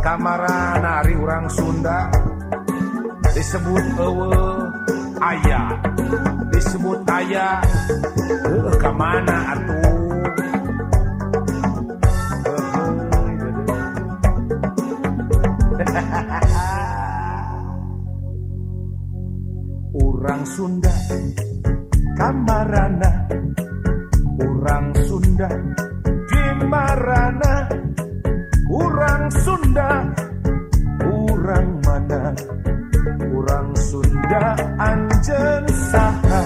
Kamarana ari urang Sunda disebut ayah, disebut ayah. Kamana atuh? Urang Sunda kamarana, urang Sunda dimarana, urang Sunda urang mana, urang Sunda anjeun saha.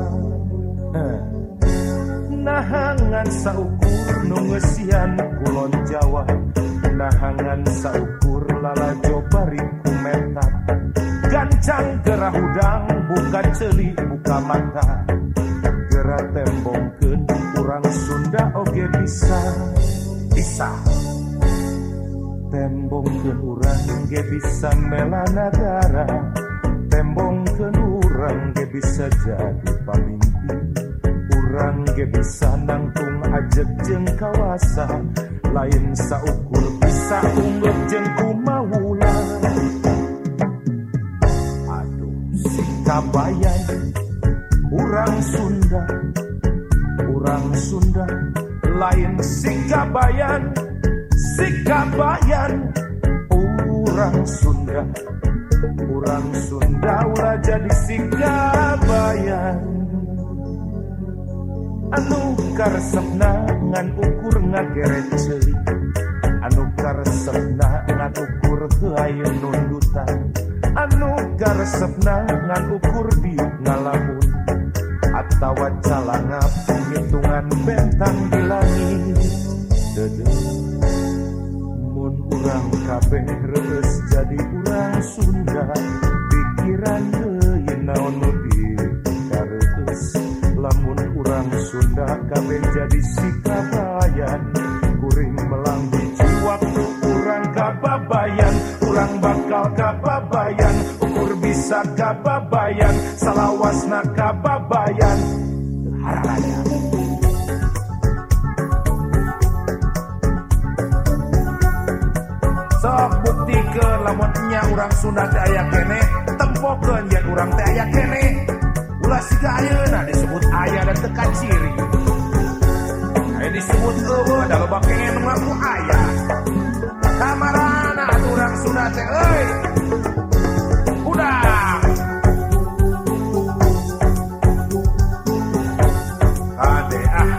Nahangan saukur nu ngeusian kulon Jawa, nahangan saukur lalajo bari kumetak, gancang gerah udang buka ceuli buka mata, gerah tembongkeun urang Sunda oge bisa tembongkeun urang ge bisa mela nagara, tembongkeun urang ge bisa jadi pamimpin, urang ge bisa nangtung ajeg jeung kawasa, lain saukur bisa unggul jeung kumaula. Aduh sikabayan urang Sunda, urang Sunda lain sikabayan, sikabayan urang Sunda, urang Sunda ulah jadi sikabayan. Anu karesepna ngan ukur ngageret ceuli, anu karesepna ngan ukur heuayeun nundutan, anu karesepna ngan ukur diuk ngalamun, atawa calangap hitungan bentang di langit. Mun urang kabeh reueus jadi urang Sunda, pikiran teu naon nu dikareus. Lamun urang Sunda kabeh jadi sikabayan, kuring melang hiji waktu urang kababayan, urang bakal kababayan, ukur bisa kababayan, salawasna kababayan. Haraya sok buktikeun lamun nya urang Sunda teh aya kene, tempokeun yen urang teh aya kene. Ulah siga ayeuna disebut ayah dan teka ciri, aya disebut eueuh da loba kengen ngaku ayah. Kamarana urang Sunda teh euy udah ade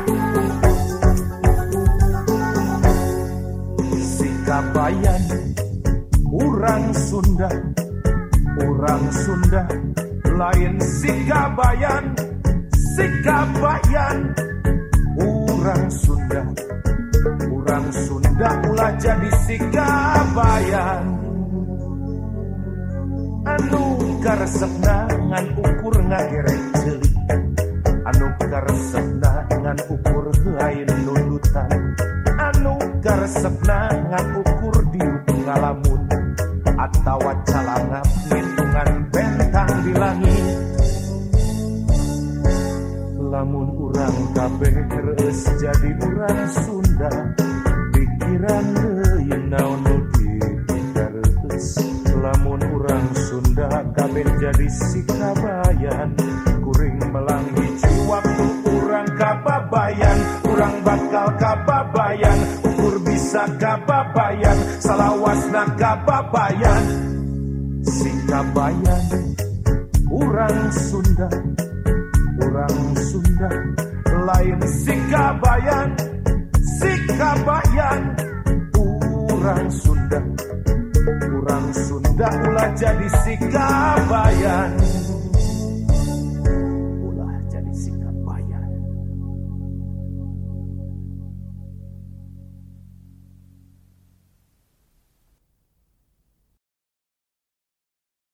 sikabayan urang Sunda, urang Sunda lain sikabayan, sikabayan urang Sunda, urang Sunda ulah jadi sikabayan. Anu karesepna ngan ukur ngageret ceuli, anu karesepna ngan ukur heuayeun nundutan, anu karesepna ngan ukur diuk ngalamun, atawa calangap ngitungan bentang di langit. Lamun urang kabeh reueus jadi urang Sunda, pikiran teu naon nu dikareus. Lamun urang Sunda kabeh jadi sikabayan, kuring melang hiji waktu urang kababayan, urang bakal kababayan, ukur bisa kababayan, salawasna kababayan. Sikabayan urang Sunda, urang Sunda lain sikabayan, sikabayan urang Sunda, urang Sunda ulah jadi sikabayan.